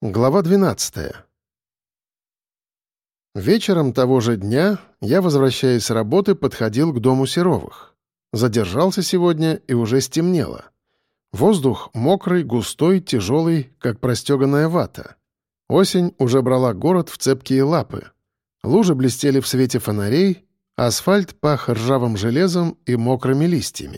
Глава 12. Вечером того же дня я, возвращаясь с работы, подходил к дому Серовых. Задержался сегодня, и уже стемнело. Воздух мокрый, густой, тяжелый, как простеганная вата. Осень уже брала город в цепкие лапы. Лужи блестели в свете фонарей, асфальт пах ржавым железом и мокрыми листьями.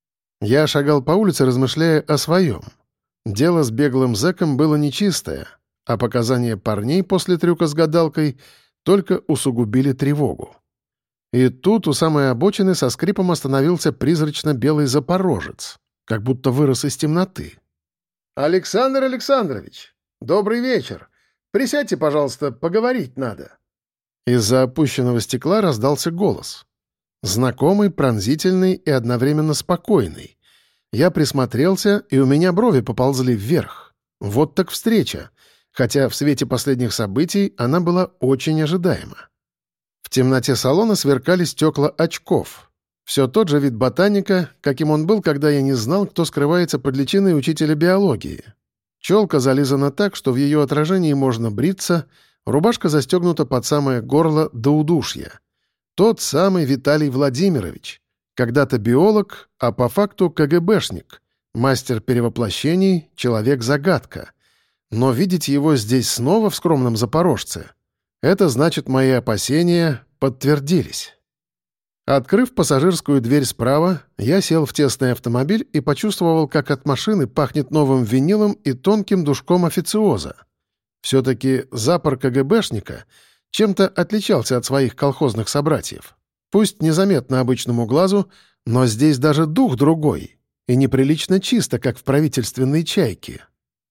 Я шагал по улице, размышляя о своем. Дело с беглым зэком было нечистое, а показания парней после трюка с гадалкой только усугубили тревогу. И тут у самой обочины со скрипом остановился призрачно-белый запорожец, как будто вырос из темноты. «Александр Александрович, добрый вечер. Присядьте, пожалуйста, поговорить надо». Из-за опущенного стекла раздался голос. Знакомый, пронзительный и одновременно спокойный. Я присмотрелся, и у меня брови поползли вверх. Вот так встреча, хотя в свете последних событий она была очень ожидаема. В темноте салона сверкали стекла очков. Все тот же вид ботаника, каким он был, когда я не знал, кто скрывается под личиной учителя биологии. Челка зализана так, что в ее отражении можно бриться, рубашка застегнута под самое горло до удушья. Тот самый Виталий Владимирович. Когда-то биолог, а по факту КГБшник, мастер перевоплощений, человек-загадка. Но видеть его здесь снова в скромном Запорожце — это значит, мои опасения подтвердились. Открыв пассажирскую дверь справа, я сел в тесный автомобиль и почувствовал, как от машины пахнет новым винилом и тонким душком официоза. Все-таки запор КГБшника чем-то отличался от своих колхозных собратьев. Пусть незаметно обычному глазу, но здесь даже дух другой и неприлично чисто, как в правительственной чайке.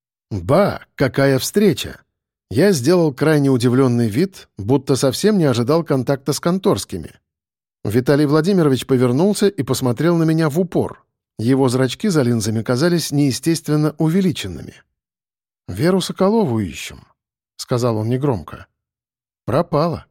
Ба, какая встреча! Я сделал крайне удивленный вид, будто совсем не ожидал контакта с конторскими. Виталий Владимирович повернулся и посмотрел на меня в упор. Его зрачки за линзами казались неестественно увеличенными. «Веру Соколову ищем», — сказал он негромко. «Пропала».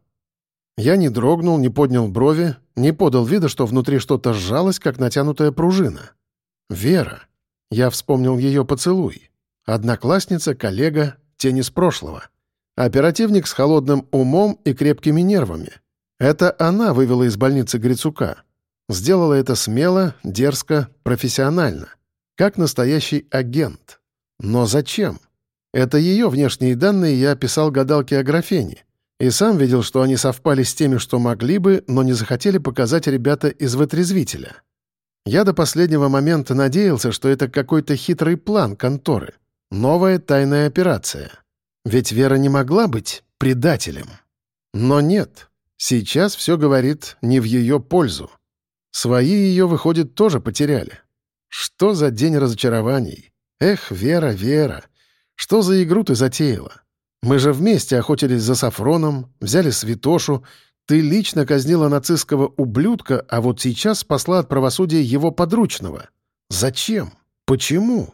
Я не дрогнул, не поднял брови, не подал вида, что внутри что-то сжалось, как натянутая пружина. Вера. Я вспомнил ее поцелуй. Одноклассница, коллега, тень из прошлого. Оперативник с холодным умом и крепкими нервами. Это она вывела из больницы Грицука. Сделала это смело, дерзко, профессионально. Как настоящий агент. Но зачем? Это ее внешние данные я описал гадалке Аграфене. И сам видел, что они совпали с теми, что могли бы, но не захотели показать ребята из вытрезвителя. Я до последнего момента надеялся, что это какой-то хитрый план конторы. Новая тайная операция. Ведь Вера не могла быть предателем. Но нет. Сейчас все говорит не в ее пользу. Свои ее, выходит, тоже потеряли. Что за день разочарований? Эх, Вера, Вера, что за игру ты затеяла? Мы же вместе охотились за Сафроном, взяли Святошу. Ты лично казнила нацистского ублюдка, а вот сейчас спасла от правосудия его подручного. Зачем? Почему?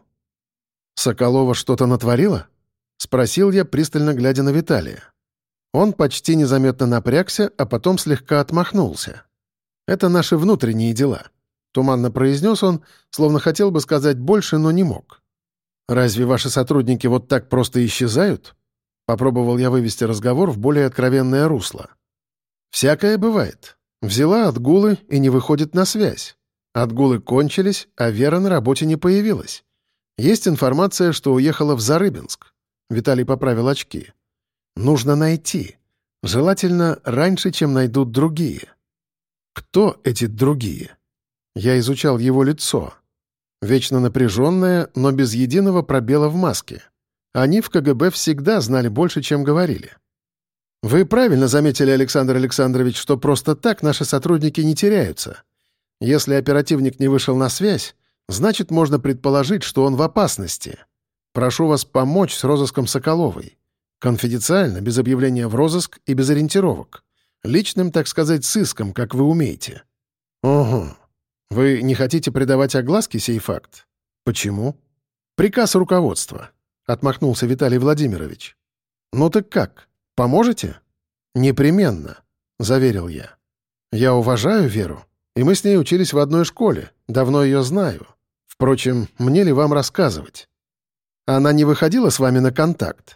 Соколова что-то натворила? Спросил я, пристально глядя на Виталия. Он почти незаметно напрягся, а потом слегка отмахнулся. «Это наши внутренние дела», — туманно произнес он, словно хотел бы сказать больше, но не мог. «Разве ваши сотрудники вот так просто исчезают?» Попробовал я вывести разговор в более откровенное русло. «Всякое бывает. Взяла отгулы и не выходит на связь. Отгулы кончились, а Вера на работе не появилась. Есть информация, что уехала в Зарыбинск». Виталий поправил очки. «Нужно найти. Желательно раньше, чем найдут другие». «Кто эти другие?» Я изучал его лицо. Вечно напряженное, но без единого пробела в маске. Они в КГБ всегда знали больше, чем говорили. Вы правильно заметили, Александр Александрович, что просто так наши сотрудники не теряются. Если оперативник не вышел на связь, значит, можно предположить, что он в опасности. Прошу вас помочь с розыском Соколовой. Конфиденциально, без объявления в розыск и без ориентировок. Личным, так сказать, сыском, как вы умеете. Ого. Вы не хотите придавать огласке сей факт? Почему? Приказ руководства. Отмахнулся Виталий Владимирович. «Ну так как? Поможете?» «Непременно», — заверил я. «Я уважаю Веру, и мы с ней учились в одной школе, давно ее знаю. Впрочем, мне ли вам рассказывать? Она не выходила с вами на контакт?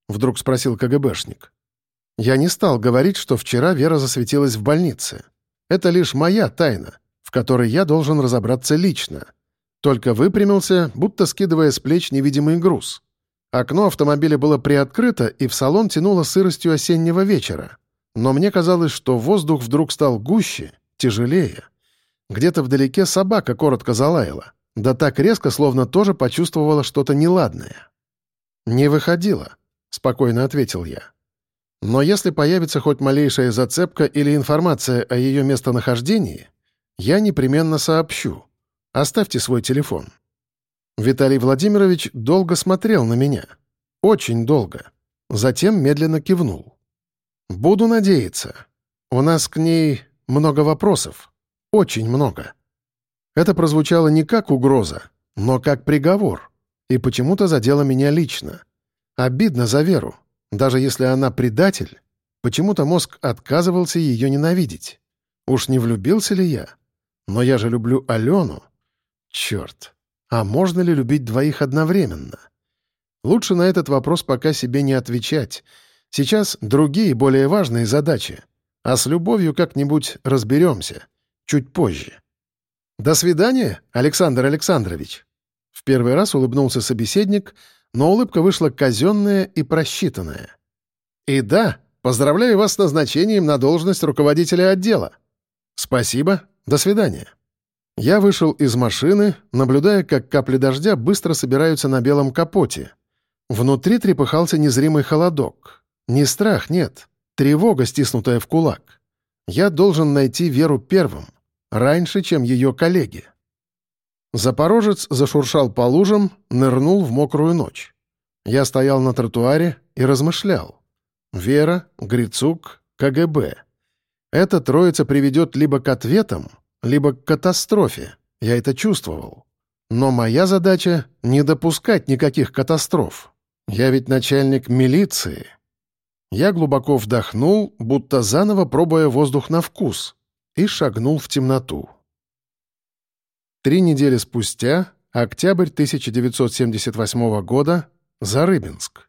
— вдруг спросил КГБшник. Я не стал говорить, что вчера Вера засветилась в больнице. Это лишь моя тайна, в которой я должен разобраться лично. Только выпрямился, будто скидывая с плеч невидимый груз. Окно автомобиля было приоткрыто, и в салон тянуло сыростью осеннего вечера. Но мне казалось, что воздух вдруг стал гуще, тяжелее. Где-то вдалеке собака коротко залаяла. Да так резко, словно тоже почувствовала что-то неладное. «Не выходила», — спокойно ответил я. «Но если появится хоть малейшая зацепка или информация о ее местонахождении, я непременно сообщу. Оставьте свой телефон». Виталий Владимирович долго смотрел на меня. Очень долго. Затем медленно кивнул. «Буду надеяться. У нас к ней много вопросов. Очень много». Это прозвучало не как угроза, но как приговор. И почему-то задело меня лично. Обидно за Веру. Даже если она предатель, почему-то мозг отказывался ее ненавидеть. Уж не влюбился ли я? Но я же люблю Алену. Черт. А можно ли любить двоих одновременно? Лучше на этот вопрос пока себе не отвечать. Сейчас другие, более важные задачи. А с любовью как-нибудь разберемся. Чуть позже. «До свидания, Александр Александрович!» В первый раз улыбнулся собеседник, но улыбка вышла казенная и просчитанная. «И да, поздравляю вас с назначением на должность руководителя отдела». «Спасибо. До свидания». Я вышел из машины, наблюдая, как капли дождя быстро собираются на белом капоте. Внутри трепыхался незримый холодок. Не страх, нет. Тревога, стиснутая в кулак. Я должен найти Веру первым. Раньше, чем ее коллеги. Запорожец зашуршал по лужам, нырнул в мокрую ночь. Я стоял на тротуаре и размышлял. Вера, Грицук, КГБ. Эта троица приведет либо к ответам, либо к катастрофе. Я это чувствовал. Но моя задача — не допускать никаких катастроф. Я ведь начальник милиции. Я глубоко вдохнул, будто заново пробуя воздух на вкус, и шагнул в темноту. 3 недели спустя, октябрь 1978 года, Зарыбинск.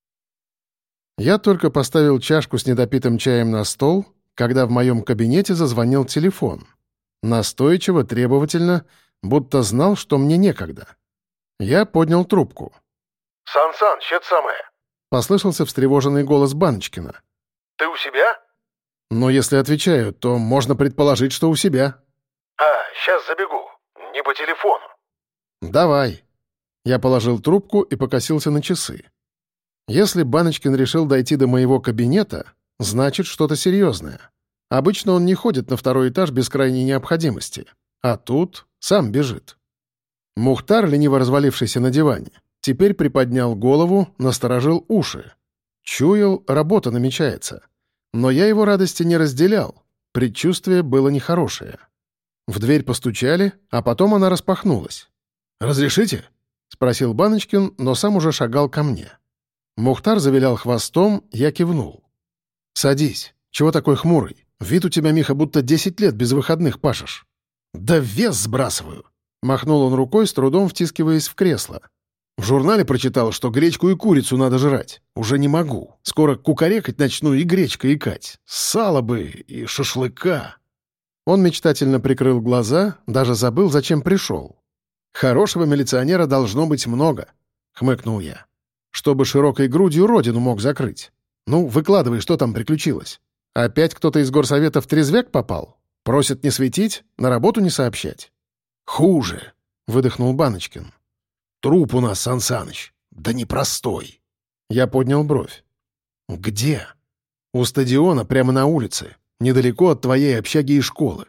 Я только поставил чашку с недопитым чаем на стол, когда в моем кабинете зазвонил телефон. Настойчиво, требовательно, будто знал, что мне некогда. Я поднял трубку. «Сан Саныч, это самое!» — послышался встревоженный голос Баночкина. «Ты у себя?» Но если отвечаю, то можно предположить, что у себя. Сейчас забегу. Не по телефону». «Давай». Я положил трубку и покосился на часы. Если Баночкин решил дойти до моего кабинета, значит, что-то серьезное. Обычно он не ходит на второй этаж без крайней необходимости. А тут сам бежит. Мухтар, лениво развалившийся на диване, теперь приподнял голову, насторожил уши. Чуял, работа намечается. Но я его радости не разделял. Предчувствие было нехорошее. В дверь постучали, а потом она распахнулась. «Разрешите?» — спросил Баночкин, но сам уже шагал ко мне. Мухтар завилял хвостом, я кивнул. «Садись. Чего такой хмурый? Вид у тебя, Миха, будто 10 лет без выходных пашешь». «Да вес сбрасываю!» — махнул он рукой, с трудом втискиваясь в кресло. «В журнале прочитал, что гречку и курицу надо жрать. Уже не могу. Скоро кукарекать начну и гречка икать. Сало бы и шашлыка». Он мечтательно прикрыл глаза, даже забыл, зачем пришел. «Хорошего милиционера должно быть много», — хмыкнул я. «Чтобы широкой грудью родину мог закрыть. Ну, выкладывай, что там приключилось. Опять кто-то из горсовета в трезвяк попал? Просят не светить, на работу не сообщать?» «Хуже», — выдохнул Баночкин. «Труп у нас, Сан Саныч. Да непростой». Я поднял бровь. «Где?» «У стадиона, прямо на улице. Недалеко от твоей общаги и школы».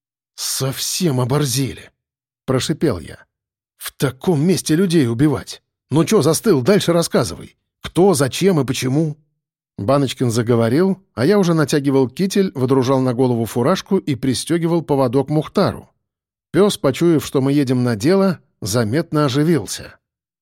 «Совсем оборзели», — прошипел я. «В таком месте людей убивать. Ну чё застыл, дальше рассказывай. Кто, зачем и почему?» Баночкин заговорил, а я уже натягивал китель, водружал на голову фуражку и пристегивал поводок Мухтару. Пес, почуяв, что мы едем на дело, заметно оживился.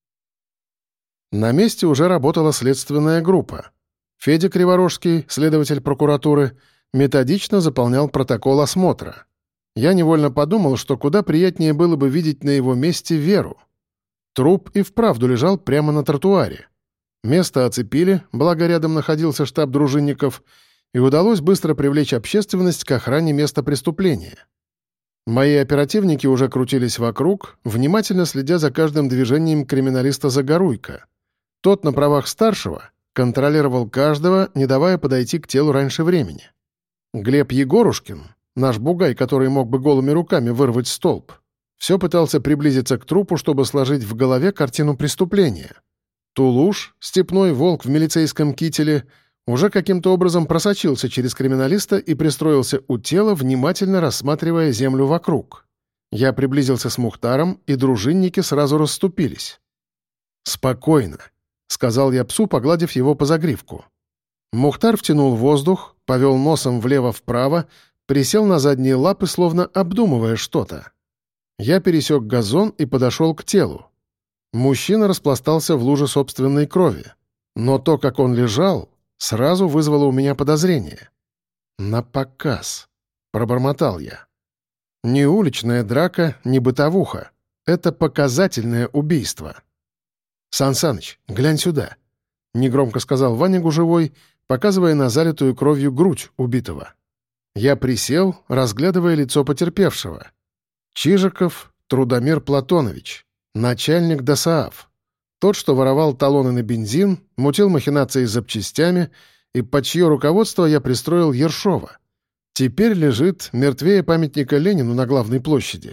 На месте уже работала следственная группа. Федя Криворожский, следователь прокуратуры, методично заполнял протокол осмотра. Я невольно подумал, что куда приятнее было бы видеть на его месте Веру. Труп и вправду лежал прямо на тротуаре. Место оцепили, благо рядом находился штаб дружинников, и удалось быстро привлечь общественность к охране места преступления. Мои оперативники уже крутились вокруг, внимательно следя за каждым движением криминалиста Загоруйка. Тот на правах старшего контролировал каждого, не давая подойти к телу раньше времени. Глеб Егорушкин, наш бугай, который мог бы голыми руками вырвать столб, все пытался приблизиться к трупу, чтобы сложить в голове картину преступления. Тулуш, степной волк в милицейском кителе, уже каким-то образом просочился через криминалиста и пристроился у тела, внимательно рассматривая землю вокруг. Я приблизился с Мухтаром, и дружинники сразу расступились. «Спокойно», — сказал я псу, погладив его по загривку. Мухтар втянул воздух, повел носом влево-вправо, присел на задние лапы, словно обдумывая что-то. Я пересек газон и подошел к телу. Мужчина распластался в луже собственной крови. Но то, как он лежал, сразу вызвало у меня подозрение. «Напоказ», — пробормотал я. «Не уличная драка, не бытовуха. Это показательное убийство». «Сан Саныч, глянь сюда», — негромко сказал Ваня Гужевой, показывая на залитую кровью грудь убитого. Я присел, разглядывая лицо потерпевшего. Чижиков Трудомир Платонович, начальник ДОСААФ. Тот, что воровал талоны на бензин, мутил махинации с запчастями, и под чье руководство я пристроил Ершова. Теперь лежит мертвее памятника Ленину на главной площади.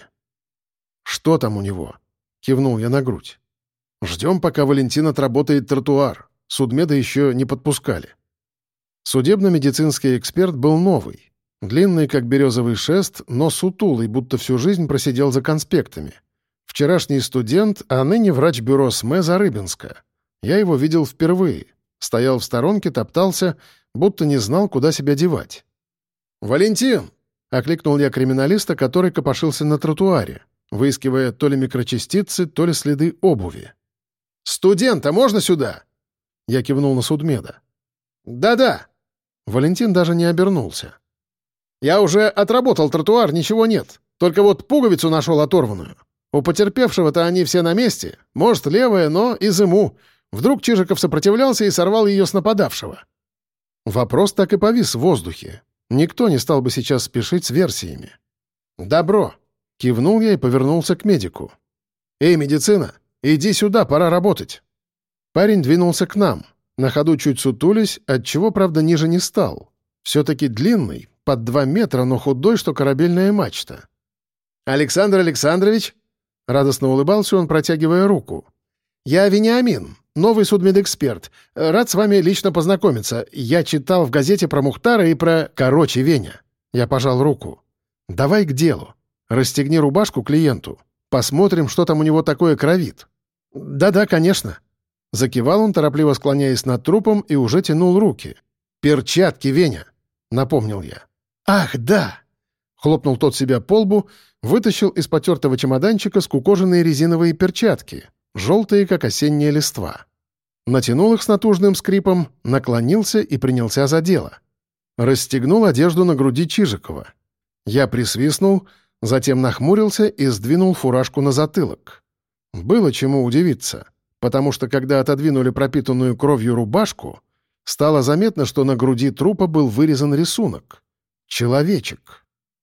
«Что там у него?» — кивнул я на грудь. «Ждем, пока Валентин отработает тротуар. Судмеда еще не подпускали». Судебно-медицинский эксперт был новый. Длинный, как березовый шест, но сутулый, будто всю жизнь просидел за конспектами. Вчерашний студент, а ныне врач бюро СМЭ Зарыбинска. Я его видел впервые. Стоял в сторонке, топтался, будто не знал, куда себя девать. «Валентин!» — окликнул я криминалиста, который копошился на тротуаре, выискивая то ли микрочастицы, то ли следы обуви. «Студента, можно сюда?» Я кивнул на судмеда. «Да-да». Валентин даже не обернулся. «Я уже отработал тротуар, ничего нет. Только вот пуговицу нашел оторванную. У потерпевшего-то они все на месте. Может, левая, но изыму. Вдруг Чижиков сопротивлялся и сорвал ее с нападавшего». Вопрос так и повис в воздухе. Никто не стал бы сейчас спешить с версиями. «Добро!» — кивнул я и повернулся к медику. «Эй, медицина, иди сюда, пора работать!» Парень двинулся к нам, на ходу чуть сутулись, отчего, правда, ниже не стал. Все-таки длинный, под 2 метра, но худой, что корабельная мачта. «Александр Александрович!» — радостно улыбался он, протягивая руку. «Я Вениамин, новый судмедэксперт. Рад с вами лично познакомиться. Я читал в газете про Мухтара и про... Короче, Веня». Я пожал руку. «Давай к делу. Расстегни рубашку клиенту. Посмотрим, что там у него такое кровит». «Да-да, конечно». Закивал он, торопливо склоняясь над трупом, и уже тянул руки. «Перчатки, Веня», — напомнил я. «Ах, да!» — хлопнул тот себя по лбу, вытащил из потертого чемоданчика скукоженные резиновые перчатки, желтые, как осенняя листва. Натянул их с натужным скрипом, наклонился и принялся за дело. Расстегнул одежду на груди Чижикова. Я присвистнул, затем нахмурился и сдвинул фуражку на затылок. Было чему удивиться, потому что, когда отодвинули пропитанную кровью рубашку, стало заметно, что на груди трупа был вырезан рисунок. Человечек.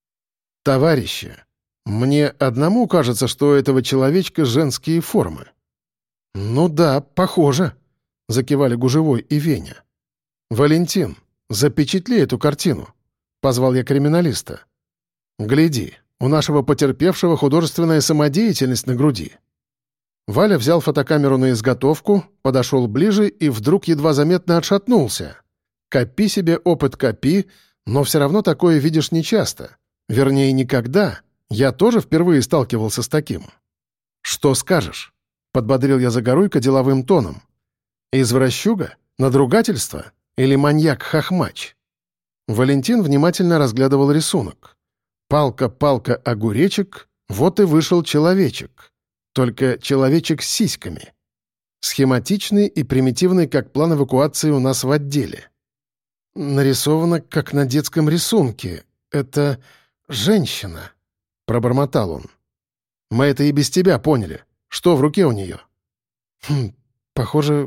Товарищи, мне одному кажется, что у этого человечка женские формы. «Ну да, похоже», — закивали Гужевой и Веня. «Валентин, запечатли эту картину», — позвал я криминалиста. «Гляди, у нашего потерпевшего художественная самодеятельность на груди». Валя взял фотокамеру на изготовку, подошел ближе и вдруг едва заметно отшатнулся. Копи себе опыт, копи, но все равно такое видишь нечасто. Вернее, никогда. Я тоже впервые сталкивался с таким. «Что скажешь?» — подбодрил я Загоруйка деловым тоном. «Извращуга? Надругательство? Или маньяк-хохмач?» Валентин внимательно разглядывал рисунок. Палка-палка огуречек, вот и вышел человечек. Только человечек с сиськами. Схематичный и примитивный, как план эвакуации у нас в отделе. «Нарисовано, как на детском рисунке. Это женщина», — пробормотал он. «Мы это и без тебя поняли. Что в руке у нее?» «Похоже,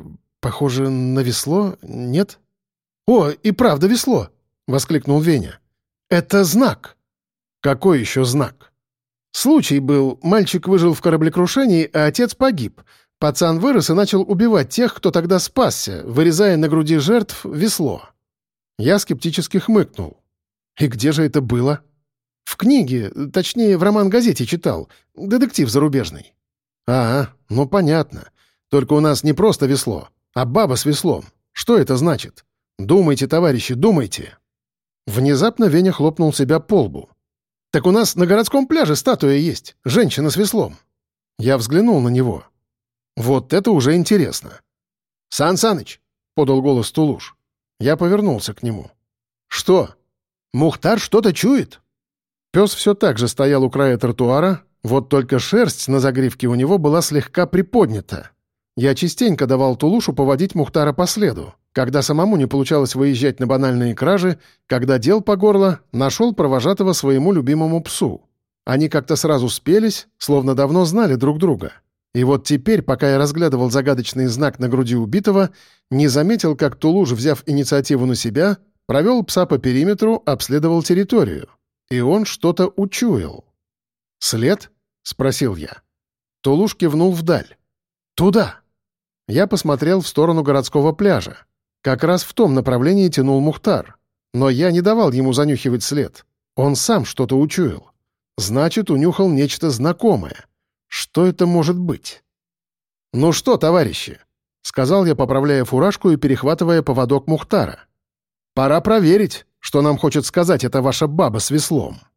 Похоже на весло, нет? «О, и правда весло!» — воскликнул Веня. «Это знак!» «Какой еще знак?» «Случай был. Мальчик выжил в кораблекрушении, а отец погиб. Пацан вырос и начал убивать тех, кто тогда спасся, вырезая на груди жертв весло». Я скептически хмыкнул. «И где же это было?» «В книге, точнее, в роман-газете читал. Детектив зарубежный». «А, ну понятно. Только у нас не просто весло, а баба с веслом. Что это значит? Думайте, товарищи, думайте». Внезапно Веня хлопнул себя по лбу. «Так у нас на городском пляже статуя есть. Женщина с веслом». Я взглянул на него. «Вот это уже интересно». «Сан Саныч!» — подал голос Тулуш. Я повернулся к нему. «Что? Мухтар что-то чует?» Пес все так же стоял у края тротуара, вот только шерсть на загривке у него была слегка приподнята. Я частенько давал Тулушу поводить Мухтара по следу. Когда самому не получалось выезжать на банальные кражи, когда дел по горло, нашел провожатого своему любимому псу. Они как-то сразу спелись, словно давно знали друг друга. И вот теперь, пока я разглядывал загадочный знак на груди убитого, не заметил, как Тулуш, взяв инициативу на себя, провел пса по периметру, обследовал территорию. И он что-то учуял. «След?» — спросил я. Тулуш кивнул вдаль. «Туда!» Я посмотрел в сторону городского пляжа. Как раз в том направлении тянул Мухтар. Но я не давал ему занюхивать след. Он сам что-то учуял. Значит, унюхал нечто знакомое. Что это может быть? «Ну что, товарищи?» — сказал я, поправляя фуражку и перехватывая поводок Мухтара. «Пора проверить, что нам хочет сказать эта ваша баба с веслом».